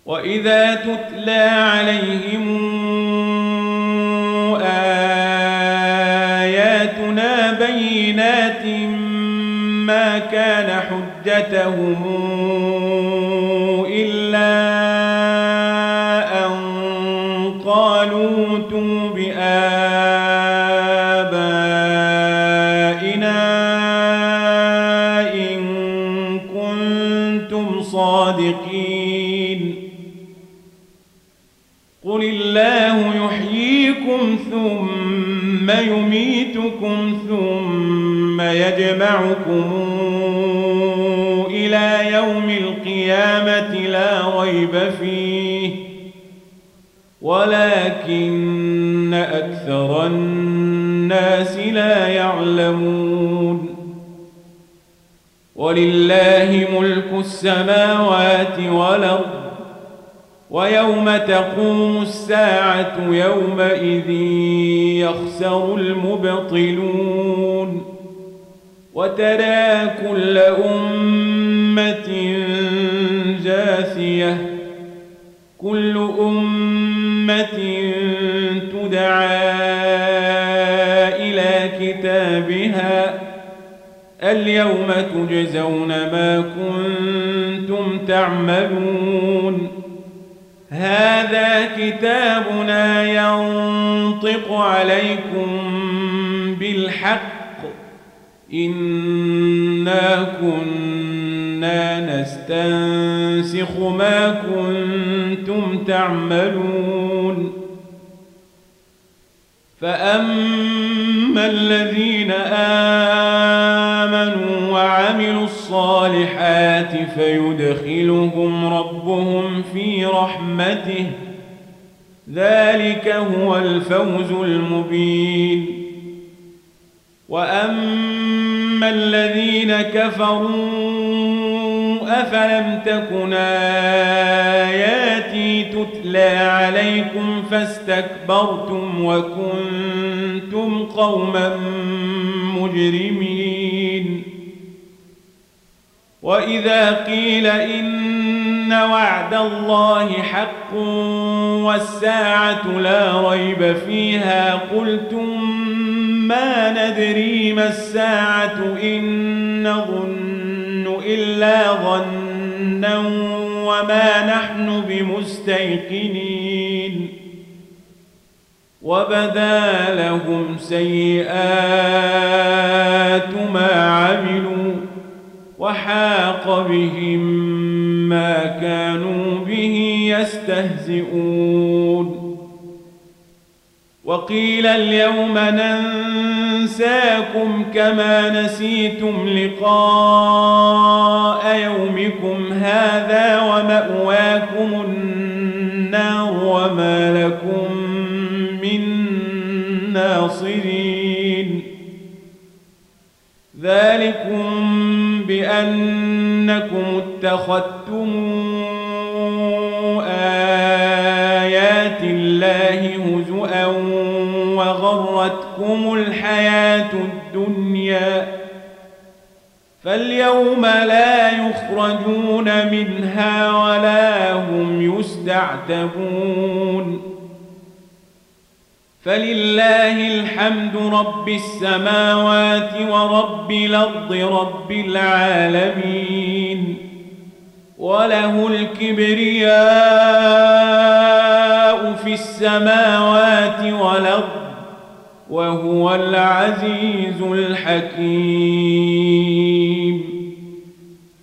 وإذا تتلى عليهم آياتنا بينات ما كان حجتهم إلا أن قالوا ائتوا بآبائنا إن كنتم صادقين قل الله يحييكم ثم يميتكم ثم يجمعكم إلى يوم القيامة لا ريب فيه ولكن أكثر الناس لا يعلمون ولله ملك السماوات والأرض ويوم تقوم الساعة يومئذ يخسر المبطلون وترى كل أمة جاثية كل أمة تدعى إلى كتابها اليوم تجزون ما كنتم تعملون هذا كتابنا ينطق عليكم بالحق إنا كنا نستنسخ ما كنتم تعملون فأما الذين آمنوا وعملوا الصالحات فيدخلهم ربهم في رحمته ذلك هو الفوز المبين وأما الذين كفروا أفلم تكن آياتي تتلى عليكم فاستكبرتم وكنتم قوما مجرمين وإذا قيل إن وعد الله حق والساعة لا ريب فيها قلتم ما ندري ما الساعة إن نظن إلا ظنا وما نحن بمستيقنين وبدا لهم سيئات ما عملوا وحاق بهم ما كانوا به يستهزئون وقيل اليوم ننساكم كما نسيتم لقاء يومكم هذا ومأواكم النار وما لكم من ناصرين ذلكم بأنكم اتخذتم آيات الله هزؤا وغرتكم الحياة الدنيا فاليوم لا يخرجون منها ولا هم يستعتبون فلله الحمد رب السماوات ورب الأرض رب العالمين وله الكبرياء في السماوات والأرض وهو العزيز الحكيم